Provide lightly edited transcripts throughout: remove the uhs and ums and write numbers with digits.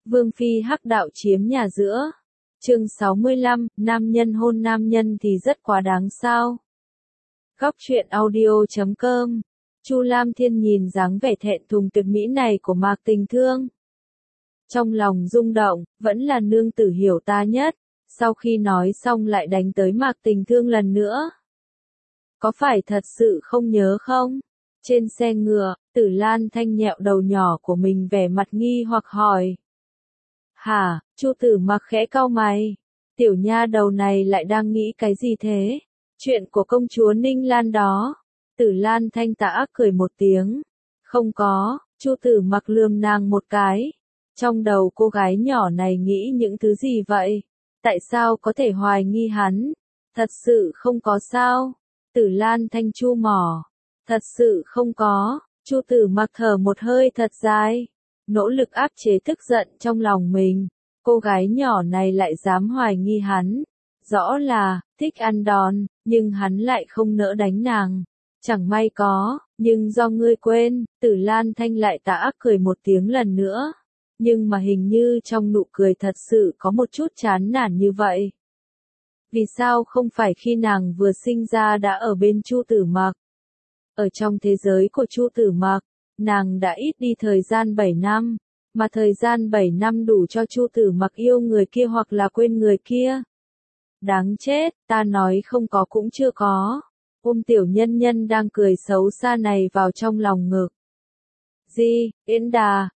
Vương phi hắc đạo chiếm nhà giữa. Chương 65, nam nhân hôn nam nhân thì rất quá đáng sao? Góc truyện audio.com. Chu Lam Thiên nhìn dáng vẻ thẹn thùng tuyệt mỹ này của Mạc Tình Thương. Trong lòng rung động, vẫn là nương tử hiểu ta nhất. Sau khi nói xong lại đánh tới Mạc Tình Thương lần nữa. Có phải thật sự không nhớ không? Trên xe ngựa, Tử Lan Thanh nhẹo đầu nhỏ của mình vẻ mặt nghi hoặc hỏi. Hả? Chu Tử Mặc khẽ cau mày. Tiểu nha đầu này lại đang nghĩ cái gì thế? Chuyện của công chúa Ninh Lan đó. Tử Lan Thanh tà ác cười một tiếng. Không có, Chu Tử Mặc lườm nàng một cái. Trong đầu cô gái nhỏ này nghĩ những thứ gì vậy? Tại sao có thể hoài nghi hắn? Thật sự không có sao? Tử Lan Thanh chu mỏ. Thật sự không có. Chu Tử Mặc thở một hơi thật dài. Nỗ lực áp chế tức giận trong lòng mình. Cô gái nhỏ này lại dám hoài nghi hắn. Rõ là, thích ăn đòn, nhưng hắn lại không nỡ đánh nàng. Chẳng may có, nhưng do ngươi quên, Tử Lan Thanh lại tà ác cười một tiếng lần nữa. Nhưng mà hình như trong nụ cười thật sự có một chút chán nản như vậy. Vì sao không phải khi nàng vừa sinh ra đã ở bên Chu Tử Mặc? Ở trong thế giới của Chu Tử Mặc, nàng đã ít đi thời gian 7 năm, mà thời gian 7 năm đủ cho Chu Tử Mặc yêu người kia hoặc là quên người kia. Đáng chết, ta nói không có cũng chưa có. Ôm tiểu nhân nhân đang cười xấu xa này vào trong lòng ngực. Di, Yến Đà,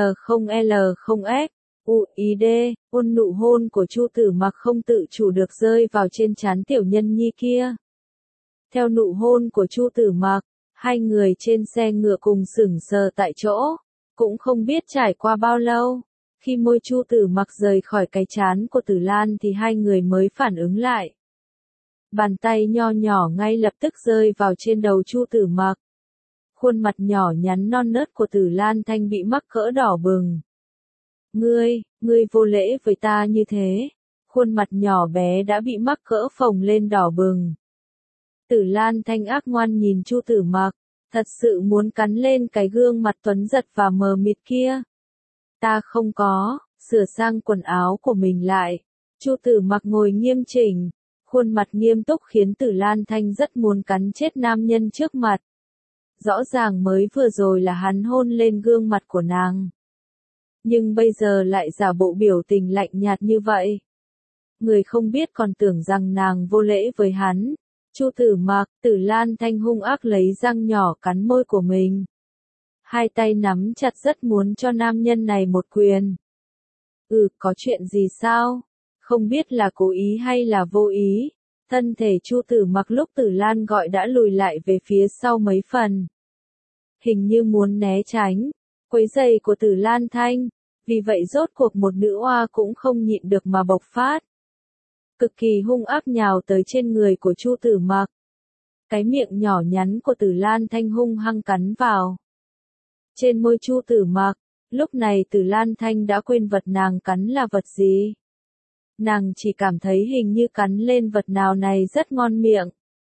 N0L0X, UID, ôn nụ hôn của Chu Tử Mặc không tự chủ được rơi vào trên trán tiểu nhân nhi kia. Theo nụ hôn của Chu Tử Mặc, hai người trên xe ngựa cùng sững sờ tại chỗ, cũng không biết trải qua bao lâu. Khi môi Chu Tử Mặc rời khỏi cái trán của Tử Lan thì hai người mới phản ứng lại. Bàn tay nho nhỏ ngay lập tức rơi vào trên đầu Chu Tử Mặc. Khuôn mặt nhỏ nhắn non nớt của Tử Lan Thanh bị mắc cỡ đỏ bừng. Ngươi vô lễ với ta như thế. Khuôn mặt nhỏ bé đã bị mắc cỡ phồng lên đỏ bừng. Tử Lan Thanh ác ngoan nhìn Chu Tử Mặc, thật sự muốn cắn lên cái gương mặt tuấn giật và mờ mịt kia. Ta không có, sửa sang quần áo của mình lại. Chu Tử Mặc ngồi nghiêm chỉnh, khuôn mặt nghiêm túc khiến Tử Lan Thanh rất muốn cắn chết nam nhân trước mặt. Rõ ràng mới vừa rồi là hắn hôn lên gương mặt của nàng. Nhưng bây giờ lại giả bộ biểu tình lạnh nhạt như vậy. Người không biết còn tưởng rằng nàng vô lễ với hắn. Chu Tử Mặc, Tử Lan Thanh hung ác lấy răng nhỏ cắn môi của mình. Hai tay nắm chặt rất muốn cho nam nhân này một quyền. Có chuyện gì sao? Không biết là cố ý hay là vô ý. Thân thể Chu Tử Mặc lúc Tử Lan gọi đã lùi lại về phía sau mấy phần. Hình như muốn né tránh quấy rầy của Tử Lan Thanh. Vì vậy rốt cuộc một nữ oa cũng không nhịn được mà bộc phát. Cực kỳ hung ác nhào tới trên người của Chu Tử Mặc. Cái miệng nhỏ nhắn của Tử Lan Thanh hung hăng cắn vào. Trên môi Chu Tử Mặc, lúc này Tử Lan Thanh đã quên vật nàng cắn là vật gì. Nàng chỉ cảm thấy hình như cắn lên vật nào này rất ngon miệng.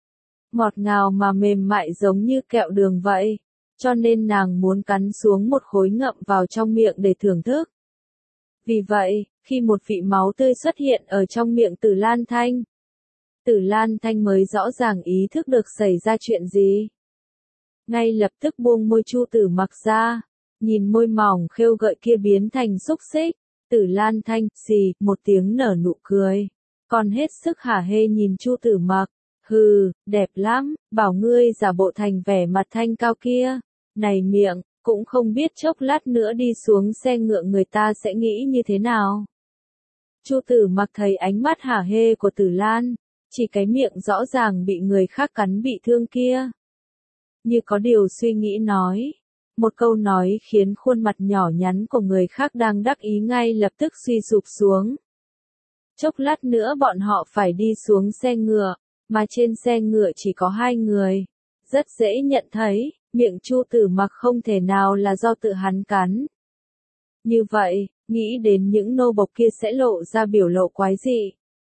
Ngọt ngào mà mềm mại giống như kẹo đường vậy. Cho nên nàng muốn cắn xuống một khối ngậm vào trong miệng để thưởng thức. Vì vậy, khi một vị máu tươi xuất hiện ở trong miệng Tử Lan Thanh, Tử Lan Thanh mới rõ ràng ý thức được xảy ra chuyện gì. Ngay lập tức buông môi Chu Tử Mặc ra, nhìn môi mỏng khêu gợi kia biến thành xúc xích, Tử Lan Thanh xì một tiếng nở nụ cười, còn hết sức hả hê nhìn Chu Tử Mặc. Hừ, đẹp lắm, bảo ngươi giả bộ thành vẻ mặt thanh cao kia. Này miệng, cũng không biết chốc lát nữa đi xuống xe ngựa người ta sẽ nghĩ như thế nào. Chu Tử Mặc thấy ánh mắt hả hê của Tử Lan, chỉ cái miệng rõ ràng bị người khác cắn bị thương kia. Như có điều suy nghĩ nói. Một câu nói khiến khuôn mặt nhỏ nhắn của người khác đang đắc ý ngay lập tức suy sụp xuống. Chốc lát nữa bọn họ phải đi xuống xe ngựa, mà trên xe ngựa chỉ có hai người. Rất dễ nhận thấy, miệng Chu Tử Mặc không thể nào là do tự hắn cắn. Như vậy, nghĩ đến những nô bộc kia sẽ lộ ra biểu lộ quái dị.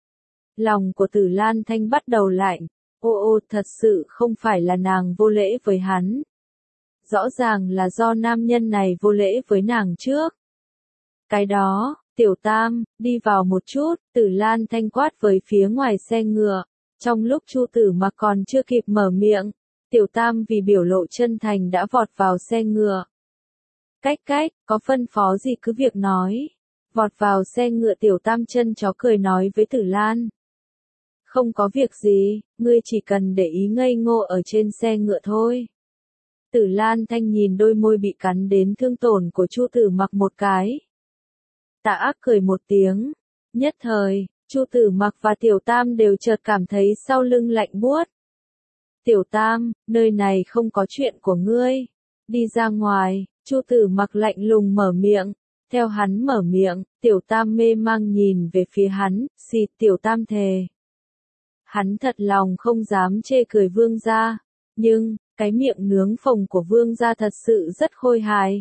Lòng của Tử Lan Thanh bắt đầu lạnh. Thật sự không phải là nàng vô lễ với hắn. Rõ ràng là do nam nhân này vô lễ với nàng trước. Cái đó, Tiểu Tam, đi vào một chút, Tử Lan thanh quát với phía ngoài xe ngựa. Trong lúc Chu Tử Mặc còn chưa kịp mở miệng, Tiểu Tam vì biểu lộ chân thành đã vọt vào xe ngựa. Cách, có phân phó gì cứ việc nói. Vọt vào xe ngựa Tiểu Tam chân chó cười nói với Tử Lan. Không có việc gì, ngươi chỉ cần để ý ngây ngô ở trên xe ngựa thôi. Tử Lan thanh nhìn đôi môi bị cắn đến thương tổn của Chu Tử Mặc một cái. Tà ác cười một tiếng. Nhất thời, Chu Tử Mặc và Tiểu Tam đều chợt cảm thấy sau lưng lạnh buốt. Tiểu Tam, nơi này không có chuyện của ngươi. Đi ra ngoài, Chu Tử Mặc lạnh lùng mở miệng. Theo hắn mở miệng, Tiểu Tam mê mang nhìn về phía hắn, xịt Tiểu Tam thề. Hắn thật lòng không dám chê cười Vương gia, nhưng, cái miệng nướng phồng của Vương gia thật sự rất khôi hài.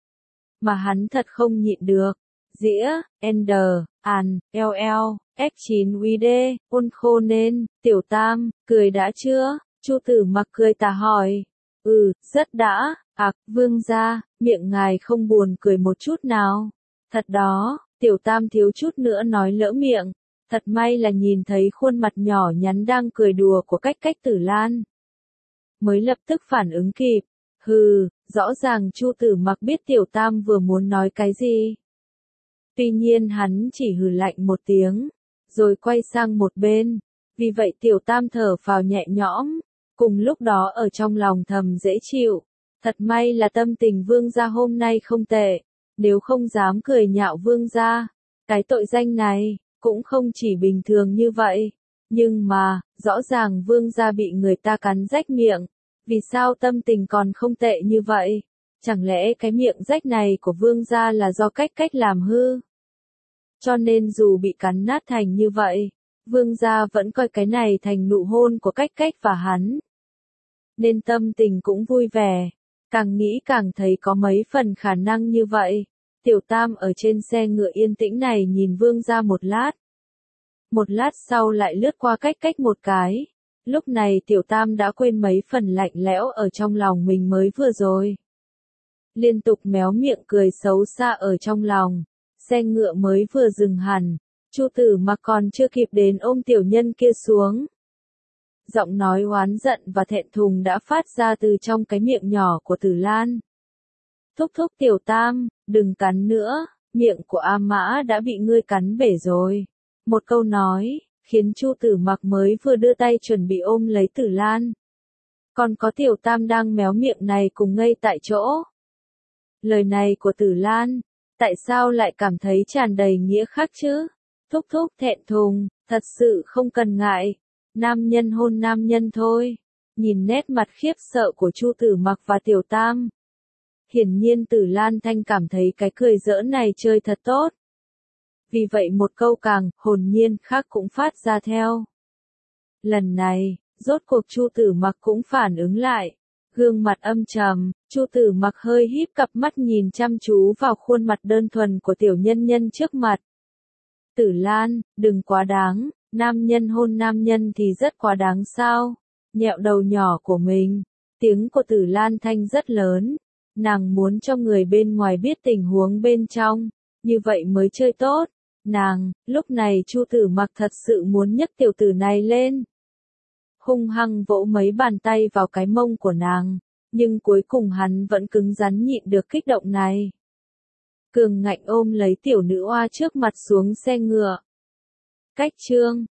Mà hắn thật không nhịn được. Dĩa, Ender, An, LL, F9 UD, ôn khô nên, Tiểu Tam, cười đã chưa? Chu Tử Mặc cười tà hỏi. Rất đã, Vương gia, miệng ngài không buồn cười một chút nào. Thật đó, Tiểu Tam thiếu chút nữa nói lỡ miệng. Thật may là nhìn thấy khuôn mặt nhỏ nhắn đang cười đùa của cách Tử Lan. Mới lập tức phản ứng kịp. Rõ ràng Chu Tử Mặc biết Tiểu Tam vừa muốn nói cái gì. Tuy nhiên hắn chỉ hừ lạnh một tiếng, rồi quay sang một bên. Vì vậy Tiểu Tam thở phào nhẹ nhõm, cùng lúc đó ở trong lòng thầm dễ chịu. Thật may là tâm tình Vương gia hôm nay không tệ, nếu không dám cười nhạo Vương gia. Cái tội danh này, cũng không chỉ bình thường như vậy. Nhưng mà, rõ ràng Vương gia bị người ta cắn rách miệng. Vì sao tâm tình còn không tệ như vậy? Chẳng lẽ cái miệng rách này của Vương gia là do cách làm hư? Cho nên dù bị cắn nát thành như vậy, Vương gia vẫn coi cái này thành nụ hôn của cách và hắn. Nên tâm tình cũng vui vẻ, càng nghĩ càng thấy có mấy phần khả năng như vậy. Tiểu Tam ở trên xe ngựa yên tĩnh này nhìn Vương gia một lát. Một lát sau lại lướt qua cách một cái. Lúc này Tiểu Tam đã quên mấy phần lạnh lẽo ở trong lòng mình mới vừa rồi. Liên tục méo miệng cười xấu xa ở trong lòng. Xe ngựa mới vừa dừng hẳn, Chu Tử Mặc còn chưa kịp đến ôm tiểu nhân kia xuống. Giọng nói oán giận và thẹn thùng đã phát ra từ trong cái miệng nhỏ của Tử Lan. Thúc Tiểu Tam, đừng cắn nữa, miệng của A Mã đã bị ngươi cắn bể rồi. Một câu nói, khiến Chu Tử Mặc mới vừa đưa tay chuẩn bị ôm lấy Tử Lan. Còn có Tiểu Tam đang méo miệng này cùng ngây tại chỗ. Lời này của Tử Lan, tại sao lại cảm thấy tràn đầy nghĩa khác chứ? Thúc thẹn thùng, thật sự không cần ngại. Nam nhân hôn nam nhân thôi. Nhìn nét mặt khiếp sợ của Chu Tử Mặc và Tiểu Tam. Hiển nhiên Tử Lan Thanh cảm thấy cái cười giỡn này chơi thật tốt. Vì vậy một câu càng hồn nhiên khác cũng phát ra theo. Lần này, rốt cuộc Chu Tử Mặc cũng phản ứng lại. Gương mặt âm trầm, Chu Tử Mặc hơi híp cặp mắt nhìn chăm chú vào khuôn mặt đơn thuần của tiểu nhân nhân trước mặt. Tử Lan, đừng quá đáng, nam nhân hôn nam nhân thì rất quá đáng sao? Nhẹo đầu nhỏ của mình, tiếng của Tử Lan Thanh rất lớn. Nàng muốn cho người bên ngoài biết tình huống bên trong, như vậy mới chơi tốt. Lúc này Chu Tử Mặc thật sự muốn nhấc tiểu tử này lên. Hung hăng vỗ mấy bàn tay vào cái mông của nàng, nhưng cuối cùng hắn vẫn cứng rắn nhịn được kích động này. Cường ngạnh ôm lấy tiểu nữ oa trước mặt xuống xe ngựa. Cách chương